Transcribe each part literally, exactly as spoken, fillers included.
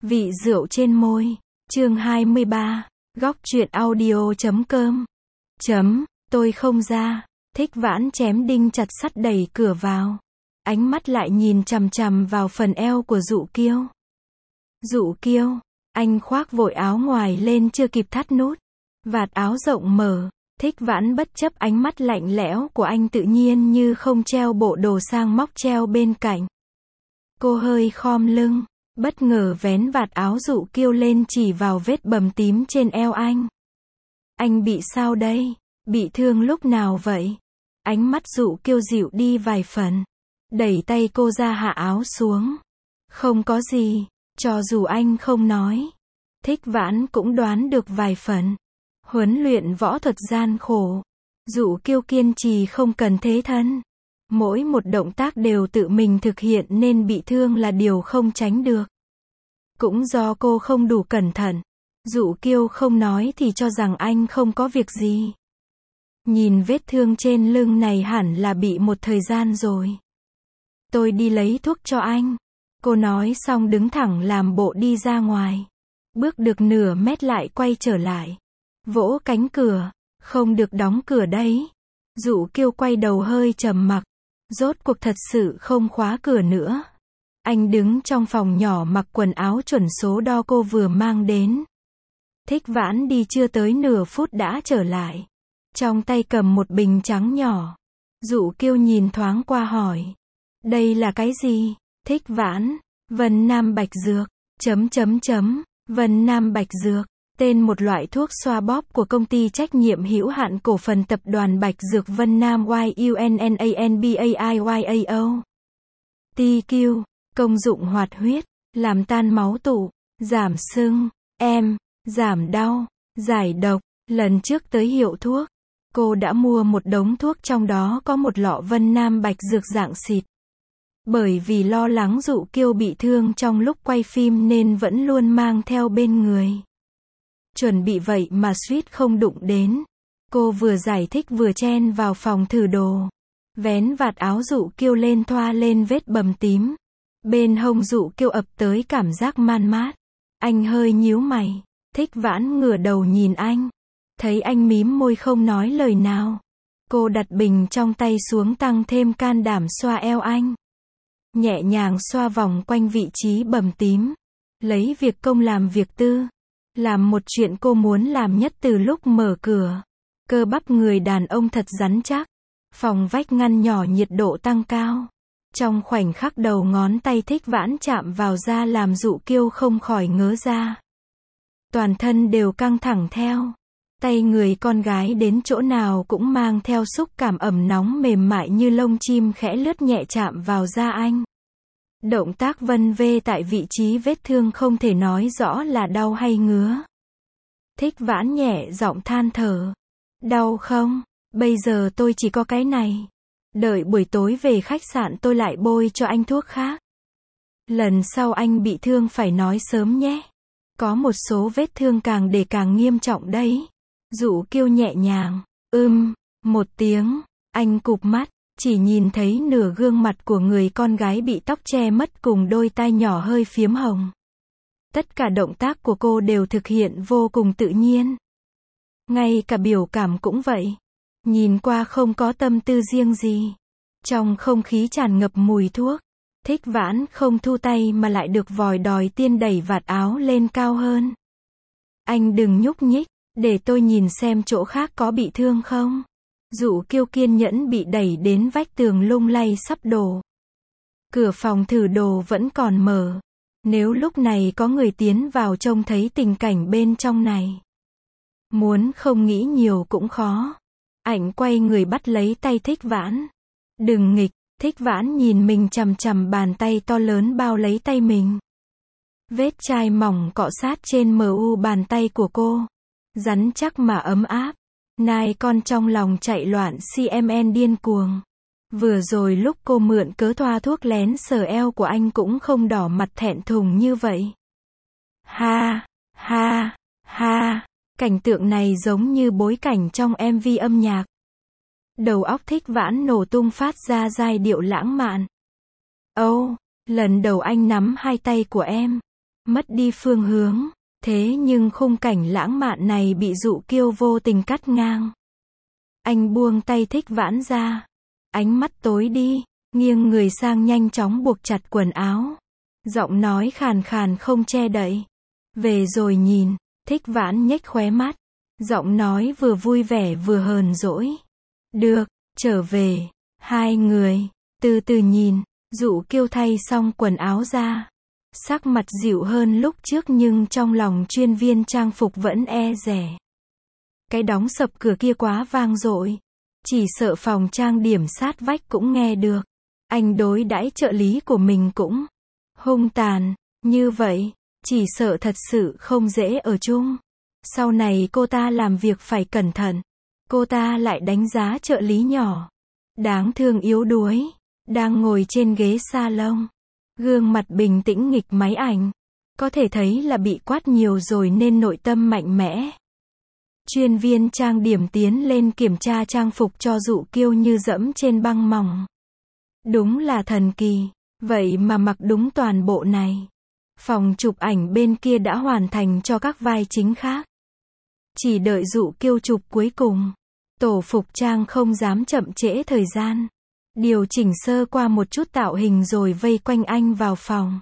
Vị rượu trên môi. Chương hai mươi ba. Góc truyện audio chấm com. Chấm, tôi không ra. Thích Vãn chém đinh chặt sắt đẩy cửa vào. Ánh mắt lại nhìn chằm chằm vào phần eo của Dụ Kiêu. Dụ Kiêu, anh khoác vội áo ngoài lên chưa kịp thắt nút. Vạt áo rộng mở. Thích Vãn bất chấp ánh mắt lạnh lẽo của anh tự nhiên như không treo bộ đồ sang móc treo bên cạnh. Cô hơi khom lưng, bất ngờ vén vạt áo Dụ Kiêu lên chỉ vào vết bầm tím trên eo anh. Anh bị sao đây? Bị thương lúc nào vậy? Ánh mắt Dụ Kiêu dịu đi vài phần. Đẩy tay cô ra hạ áo xuống. Không có gì, cho dù anh không nói. Thích Vãn cũng đoán được vài phần. Huấn luyện võ thuật gian khổ. Dụ Kiêu kiên trì không cần thế thân. Mỗi một động tác đều tự mình thực hiện nên bị thương là điều không tránh được. Cũng do cô không đủ cẩn thận. Dụ Kiêu không nói thì cho rằng anh không có việc gì. Nhìn vết thương trên lưng này hẳn là bị một thời gian rồi. Tôi đi lấy thuốc cho anh. Cô nói xong đứng thẳng làm bộ đi ra ngoài. Bước được nửa mét lại quay trở lại. Vỗ cánh cửa. Không được đóng cửa đấy. Dụ Kiêu quay đầu hơi trầm mặc. Rốt cuộc thật sự không khóa cửa nữa. Anh đứng trong phòng nhỏ mặc quần áo chuẩn số đo cô vừa mang đến. Thích Vãn đi chưa tới nửa phút đã trở lại. Trong tay cầm một bình trắng nhỏ. Dụ Kiêu nhìn thoáng qua hỏi. Đây là cái gì? Thích Vãn. Vân Nam Bạch Dược. Chấm chấm chấm. Vân Nam Bạch Dược. Tên một loại thuốc xoa bóp của công ty trách nhiệm hữu hạn cổ phần tập đoàn Bạch Dược Vân Nam Y U N N A N B A I Y A O. T Q. Công dụng hoạt huyết, làm tan máu tụ, giảm sưng, em, giảm đau, giải độc. Lần trước tới hiệu thuốc, cô đã mua một đống thuốc trong đó có một lọ Vân Nam Bạch Dược dạng xịt. Bởi vì lo lắng Dụ Kiêu bị thương trong lúc quay phim nên vẫn luôn mang theo bên người. Chuẩn bị vậy mà suýt không đụng đến. Cô vừa giải thích vừa chen vào phòng thử đồ. Vén vạt áo Dụ Kiêu lên thoa lên vết bầm tím. Bên hông Dụ Kiêu ập tới cảm giác man mát. Anh hơi nhíu mày. Thích Vãn ngửa đầu nhìn anh. Thấy anh mím môi không nói lời nào. Cô đặt bình trong tay xuống tăng thêm can đảm xoa eo anh. Nhẹ nhàng xoa vòng quanh vị trí bầm tím. Lấy việc công làm việc tư. Làm một chuyện cô muốn làm nhất từ lúc mở cửa. Cơ bắp người đàn ông thật rắn chắc. Phòng vách ngăn nhỏ nhiệt độ tăng cao. Trong khoảnh khắc đầu ngón tay Thích Vãn chạm vào da làm Dụ Kiêu không khỏi ngớ ra. Toàn thân đều căng thẳng theo. Tay người con gái đến chỗ nào cũng mang theo xúc cảm ẩm nóng mềm mại như lông chim khẽ lướt nhẹ chạm vào da anh. Động tác vân vê tại vị trí vết thương không thể nói rõ là đau hay ngứa. Thích Vãn nhẹ giọng than thở. Đau không? Bây giờ tôi chỉ có cái này. Đợi buổi tối về khách sạn tôi lại bôi cho anh thuốc khác. Lần sau anh bị thương phải nói sớm nhé. Có một số vết thương càng để càng nghiêm trọng đấy. Dụ Kiêu nhẹ nhàng. Ưm, một tiếng. Anh cụp mắt. Chỉ nhìn thấy nửa gương mặt của người con gái bị tóc che mất cùng đôi tai nhỏ hơi phiếm hồng. Tất cả động tác của cô đều thực hiện vô cùng tự nhiên. Ngay cả biểu cảm cũng vậy. Nhìn qua không có tâm tư riêng gì. Trong không khí tràn ngập mùi thuốc. Thích Vãn không thu tay mà lại được vòi đòi tiên đẩy vạt áo lên cao hơn. Anh đừng nhúc nhích, để tôi nhìn xem chỗ khác có bị thương không. Dụ Kiêu kiên nhẫn bị đẩy đến vách tường lung lay sắp đổ. Cửa phòng thử đồ vẫn còn mở. Nếu lúc này có người tiến vào trông thấy tình cảnh bên trong này. Muốn không nghĩ nhiều cũng khó. Ảnh quay người bắt lấy tay Thích Vãn. Đừng nghịch. Thích Vãn nhìn mình chằm chằm bàn tay to lớn bao lấy tay mình. Vết chai mỏng cọ sát trên mờ u bàn tay của cô. Rắn chắc mà ấm áp. Nai con trong lòng chạy loạn xê em en điên cuồng. Vừa rồi lúc cô mượn cớ thoa thuốc lén sờ eo của anh cũng không đỏ mặt thẹn thùng như vậy. Ha, ha, ha. Cảnh tượng này giống như bối cảnh trong em vê âm nhạc. Đầu óc Thích Vãn nổ tung phát ra giai điệu lãng mạn. Âu, oh, lần đầu anh nắm hai tay của em. mất đi phương hướng. Thế nhưng khung cảnh lãng mạn này bị Dụ Kiêu vô tình cắt ngang. Anh buông tay Thích Vãn ra. Ánh mắt tối đi, nghiêng người sang nhanh chóng buộc chặt quần áo. Giọng nói khàn khàn không che đậy. Về rồi nhìn. Thích Vãn nhếch khóe mắt. Giọng nói vừa vui vẻ vừa hờn dỗi. Được, trở về. Hai người, từ từ nhìn. Dụ Kiêu thay xong quần áo ra. Sắc mặt dịu hơn lúc trước nhưng trong lòng chuyên viên trang phục vẫn e dè. Cái đóng sập cửa kia quá vang dội. Chỉ sợ phòng trang điểm sát vách cũng nghe được. Anh đối đãi trợ lý của mình cũng hung tàn. Như vậy, chỉ sợ thật sự không dễ ở chung. Sau này cô ta làm việc phải cẩn thận. Cô ta lại đánh giá trợ lý nhỏ. Đáng thương yếu đuối. Đang ngồi trên ghế salon. Gương mặt bình tĩnh nghịch máy ảnh. Có thể thấy là bị quát nhiều rồi nên nội tâm mạnh mẽ. Chuyên viên trang điểm tiến lên kiểm tra trang phục cho Dụ Kiêu như dẫm trên băng mỏng. Đúng là thần kỳ. Vậy mà mặc đúng toàn bộ này. Phòng chụp ảnh bên kia đã hoàn thành cho các vai chính khác. Chỉ đợi Dụ Kiêu chụp cuối cùng. Tổ phục trang không dám chậm trễ thời gian. Điều chỉnh sơ qua một chút tạo hình rồi vây quanh anh vào phòng.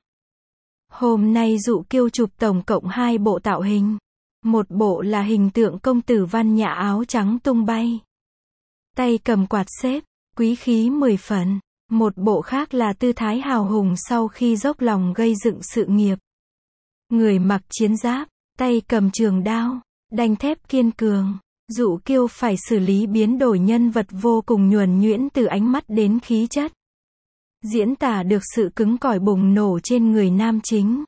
Hôm nay Dụ Kiêu chụp tổng cộng hai bộ tạo hình. Một bộ là hình tượng công tử văn nhã áo trắng tung bay. Tay cầm quạt xếp, quý khí mười phần. Một bộ khác là tư thái hào hùng sau khi dốc lòng gây dựng sự nghiệp. Người mặc chiến giáp, tay cầm trường đao, đanh thép kiên cường. Dụ Kiêu phải xử lý biến đổi nhân vật vô cùng nhuần nhuyễn từ ánh mắt đến khí chất. Diễn tả được sự cứng cỏi bùng nổ trên người nam chính.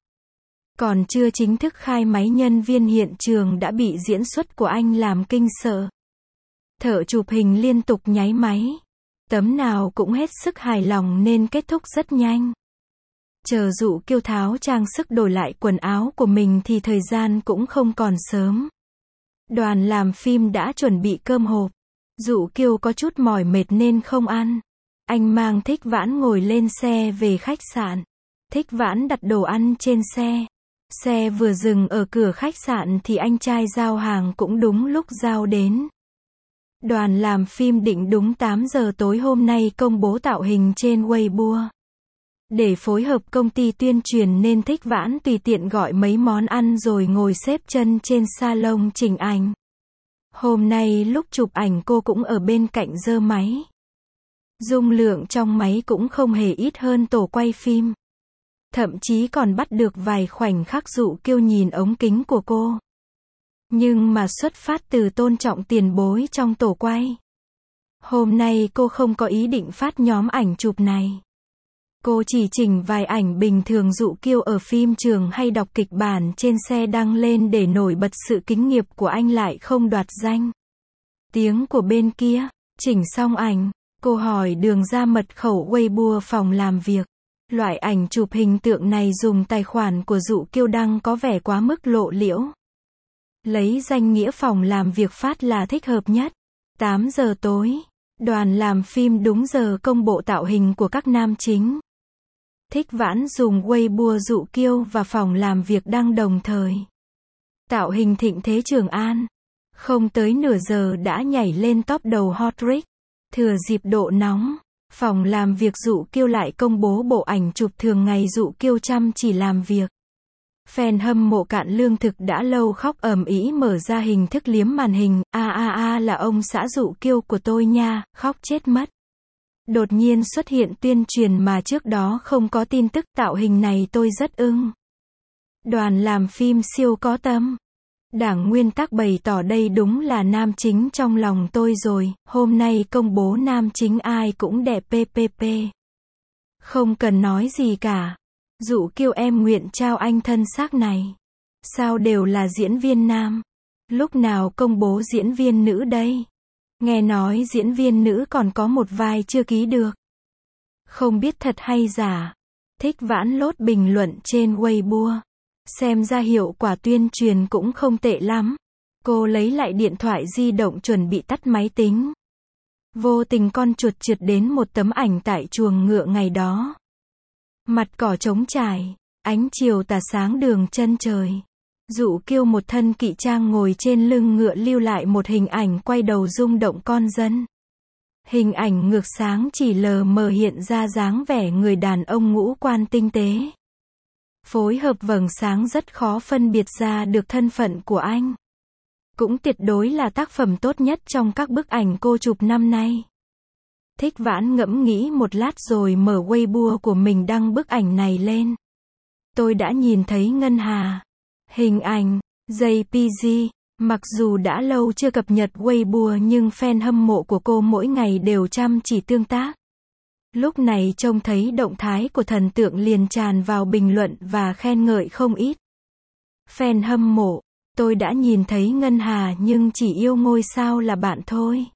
Còn chưa chính thức khai máy nhân viên hiện trường đã bị diễn xuất của anh làm kinh sợ. Thợ chụp hình liên tục nháy máy. Tấm nào cũng hết sức hài lòng nên kết thúc rất nhanh. Chờ Dụ Kiêu tháo trang sức đổi lại quần áo của mình thì thời gian cũng không còn sớm. Đoàn làm phim đã chuẩn bị cơm hộp. Dụ Kiêu có chút mỏi mệt nên không ăn. Anh mang Thích Vãn ngồi lên xe về khách sạn. Thích Vãn đặt đồ ăn trên xe. Xe vừa dừng ở cửa khách sạn thì anh trai giao hàng cũng đúng lúc giao đến. Đoàn làm phim định đúng tám giờ tối hôm nay công bố tạo hình trên Weibo. Để phối hợp công ty tuyên truyền nên Thích Vãn tùy tiện gọi mấy món ăn rồi ngồi xếp chân trên salon chỉnh ảnh. Hôm nay lúc chụp ảnh cô cũng ở bên cạnh giơ máy. Dung lượng trong máy cũng không hề ít hơn tổ quay phim. Thậm chí còn bắt được vài khoảnh khắc Dụ Kiêu nhìn ống kính của cô. Nhưng mà xuất phát từ tôn trọng tiền bối trong tổ quay. Hôm nay cô không có ý định phát nhóm ảnh chụp này. Cô chỉ chỉnh vài ảnh bình thường Dụ Kiêu ở phim trường hay đọc kịch bản trên xe đăng lên để nổi bật sự kính nghiệp của anh lại không đoạt danh. Tiếng của bên kia, chỉnh xong ảnh, cô hỏi đường ra mật khẩu Weibo phòng làm việc. Loại ảnh chụp hình tượng này dùng tài khoản của Dụ Kiêu đăng có vẻ quá mức lộ liễu. Lấy danh nghĩa phòng làm việc phát là thích hợp nhất. tám giờ tối, đoàn làm phim đúng giờ công bố tạo hình của các nam chính. Thích Vãn dùng Weibo Dụ Kiêu và phòng làm việc đăng đồng thời. Tạo hình thịnh thế Trường An. Không tới nửa giờ đã nhảy lên top đầu hot rate. Thừa dịp độ nóng, phòng làm việc Dụ Kiêu lại công bố bộ ảnh chụp thường ngày Dụ Kiêu chăm chỉ làm việc. Fan hâm mộ Cạn Lương Thực đã lâu khóc ầm ĩ mở ra hình thức liếm màn hình, a a a là ông xã Dụ Kiêu của tôi nha, khóc chết mất. Đột nhiên xuất hiện tuyên truyền mà trước đó không có tin tức tạo hình này tôi rất ưng. Đoàn làm phim siêu có tâm. Đảng Nguyên Tắc bày tỏ đây đúng là nam chính trong lòng tôi rồi, hôm nay công bố nam chính ai cũng đẹp ppp. Không cần nói gì cả. Dụ Kiêu em nguyện trao anh thân xác này. Sao đều là diễn viên nam? Lúc nào công bố diễn viên nữ đây? Nghe nói diễn viên nữ còn có một vai chưa ký được. Không biết thật hay giả. Thích Vãn lốt bình luận trên Weibo. Xem ra hiệu quả tuyên truyền cũng không tệ lắm. Cô lấy lại điện thoại di động chuẩn bị tắt máy tính. Vô tình con chuột trượt đến một tấm ảnh tại chuồng ngựa ngày đó. Mặt cỏ trống trải. Ánh chiều tà sáng đường chân trời. Dụ Kiêu một thân kỵ trang ngồi trên lưng ngựa lưu lại một hình ảnh quay đầu rung động con dân. Hình ảnh ngược sáng chỉ lờ mờ hiện ra dáng vẻ người đàn ông ngũ quan tinh tế. Phối hợp vầng sáng rất khó phân biệt ra được thân phận của anh. Cũng tuyệt đối là tác phẩm tốt nhất trong các bức ảnh cô chụp năm nay. Thích Vãn ngẫm nghĩ một lát rồi mở Weibo của mình đăng bức ảnh này lên. Tôi đã nhìn thấy Ngân Hà. Hình ảnh, jê pê giê, mặc dù đã lâu chưa cập nhật Weibo nhưng fan hâm mộ của cô mỗi ngày đều chăm chỉ tương tác. Lúc này trông thấy động thái của thần tượng liền tràn vào bình luận và khen ngợi không ít. Fan hâm mộ, tôi đã nhìn thấy Ngân Hà nhưng chỉ yêu ngôi sao là bạn thôi.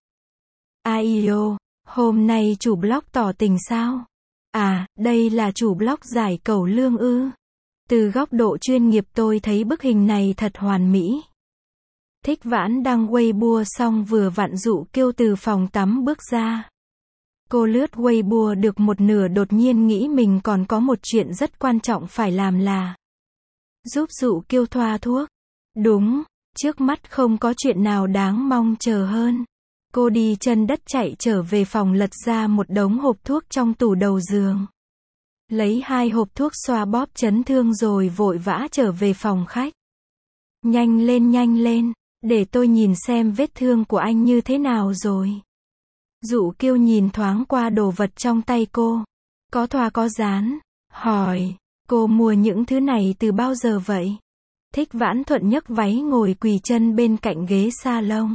Ai yêu, hôm nay chủ blog tỏ tình sao? À, đây là chủ blog giải cẩu lương ư. Từ góc độ chuyên nghiệp tôi thấy bức hình này thật hoàn mỹ. Thích Vãn đăng Weibo xong vừa vặn Dụ Kiêu từ phòng tắm bước ra. Cô lướt Weibo được một nửa đột nhiên nghĩ mình còn có một chuyện rất quan trọng phải làm là giúp Dụ Kiêu thoa thuốc. Đúng, trước mắt không có chuyện nào đáng mong chờ hơn. Cô đi chân đất chạy trở về phòng lật ra một đống hộp thuốc trong tủ đầu giường. Lấy hai hộp thuốc xoa bóp chấn thương rồi vội vã trở về phòng khách. Nhanh lên nhanh lên, để tôi nhìn xem vết thương của anh như thế nào rồi. Dụ Kiêu nhìn thoáng qua đồ vật trong tay cô. Có thoa có dán. Hỏi, cô mua những thứ này từ bao giờ vậy? Thích Vãn thuận nhấc váy ngồi quỳ chân bên cạnh ghế salon.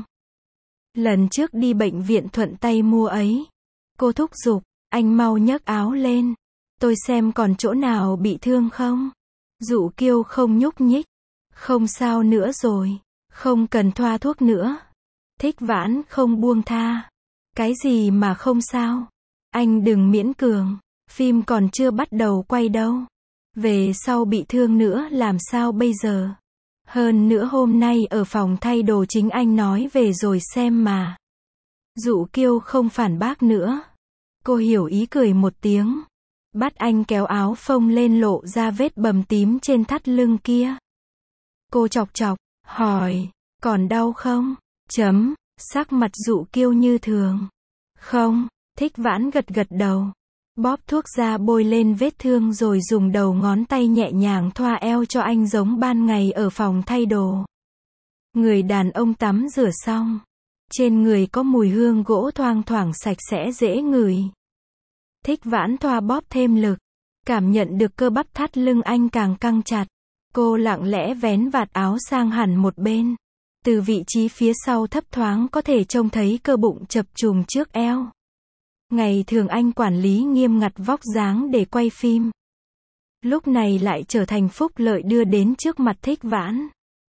Lần trước đi bệnh viện thuận tay mua ấy. Cô thúc giục, anh mau nhấc áo lên. Tôi xem còn chỗ nào bị thương không? Dụ Kiêu không nhúc nhích. Không sao nữa rồi. Không cần thoa thuốc nữa. Thích Vãn không buông tha. Cái gì mà không sao? Anh đừng miễn cường. Phim còn chưa bắt đầu quay đâu. Về sau bị thương nữa làm sao bây giờ? Hơn nữa hôm nay ở phòng thay đồ chính anh nói về rồi xem mà. Dụ Kiêu không phản bác nữa. Cô hiểu ý cười một tiếng. Bắt anh kéo áo phông lên lộ ra vết bầm tím trên thắt lưng kia. Cô chọc chọc, hỏi, còn đau không? Chấm, sắc mặt Dụ Kiêu như thường. Không, Thích Vãn gật gật đầu. Bóp thuốc ra bôi lên vết thương rồi dùng đầu ngón tay nhẹ nhàng thoa eo cho anh giống ban ngày ở phòng thay đồ. Người đàn ông tắm rửa xong. Trên người có mùi hương gỗ thoang thoảng sạch sẽ dễ ngửi. Thích Vãn thoa bóp thêm lực. Cảm nhận được cơ bắp thắt lưng anh càng căng chặt. Cô lặng lẽ vén vạt áo sang hẳn một bên. Từ vị trí phía sau thấp thoáng có thể trông thấy cơ bụng chập trùng trước eo. Ngày thường anh quản lý nghiêm ngặt vóc dáng để quay phim. Lúc này lại trở thành phúc lợi đưa đến trước mặt Thích Vãn.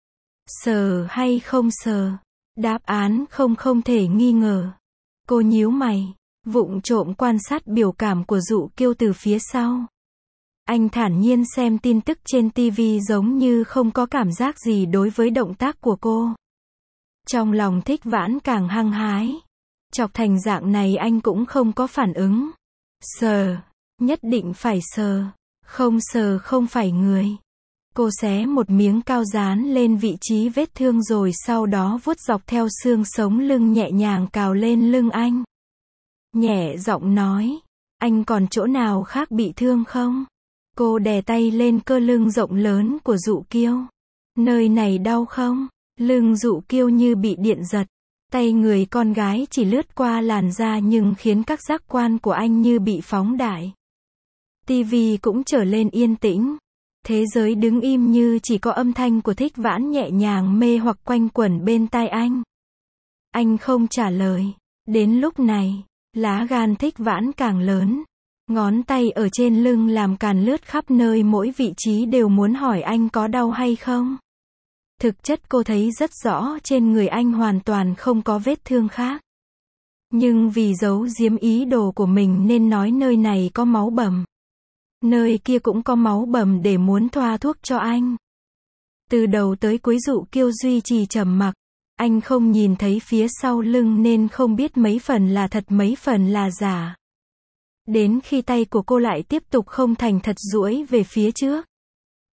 Sờ hay không sờ? Đáp án không không thể nghi ngờ. Cô nhíu mày, vụng trộm quan sát biểu cảm của Dụ Kiêu từ phía sau. Anh thản nhiên xem tin tức trên ti vi giống như không có cảm giác gì đối với động tác của cô. Trong lòng Thích Vãn càng hăng hái. Chọc thành dạng này anh cũng không có phản ứng. Sờ, nhất định phải sờ. Không sờ không phải người. Cô xé một miếng cao dán lên vị trí vết thương rồi sau đó vuốt dọc theo xương sống lưng nhẹ nhàng cào lên lưng anh. Nhẹ giọng nói, anh còn chỗ nào khác bị thương không? Cô đè tay lên cơ lưng rộng lớn của Dụ Kiêu. Nơi này đau không? Lưng Dụ Kiêu như bị điện giật. Tay người con gái chỉ lướt qua làn da nhưng khiến các giác quan của anh như bị phóng đại. ti vi cũng trở lên yên tĩnh. Thế giới đứng im như chỉ có âm thanh của Thích Vãn nhẹ nhàng mê hoặc quanh quẩn bên tai anh. Anh không trả lời. Đến lúc này, lá gan Thích Vãn càng lớn. Ngón tay ở trên lưng làm càn lướt khắp nơi mỗi vị trí đều muốn hỏi anh có đau hay không. Thực chất cô thấy rất rõ trên người anh hoàn toàn không có vết thương khác. Nhưng vì giấu giếm ý đồ của mình nên nói nơi này có máu bầm. Nơi kia cũng có máu bầm để muốn thoa thuốc cho anh. Từ đầu tới cuối Dụ Kiêu duy trì trầm mặc. Anh không nhìn thấy phía sau lưng nên không biết mấy phần là thật mấy phần là giả. Đến khi tay của cô lại tiếp tục không thành thật duỗi về phía trước.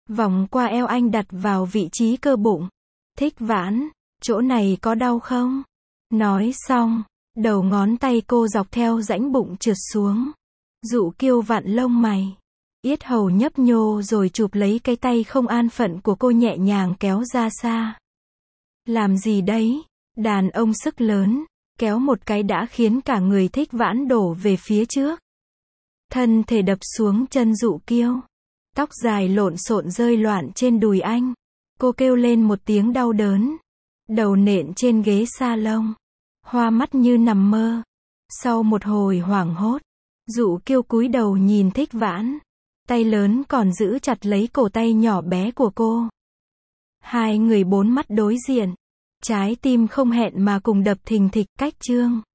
Vòng qua eo anh đặt vào vị trí cơ bụng. Thích Vãn, chỗ này có đau không? Nói xong, đầu ngón tay cô dọc theo rãnh bụng trượt xuống. Dụ Kiêu vặn lông mày. Yết hầu nhấp nhô rồi chụp lấy cái tay không an phận của cô nhẹ nhàng kéo ra xa. Làm gì đấy? Đàn ông sức lớn, kéo một cái đã khiến cả người Thích Vãn đổ về phía trước. Thân thể đập xuống chân Dụ Kiêu. Tóc dài lộn xộn rơi loạn trên đùi anh. Cô kêu lên một tiếng đau đớn. Đầu nện trên ghế salon. Hoa mắt như nằm mơ. Sau một hồi hoảng hốt, Dụ Kiêu cúi đầu nhìn Thích Vãn. Tay lớn còn giữ chặt lấy cổ tay nhỏ bé của cô. Hai người bốn mắt đối diện. Trái tim không hẹn mà cùng đập thình thịch. Cách chương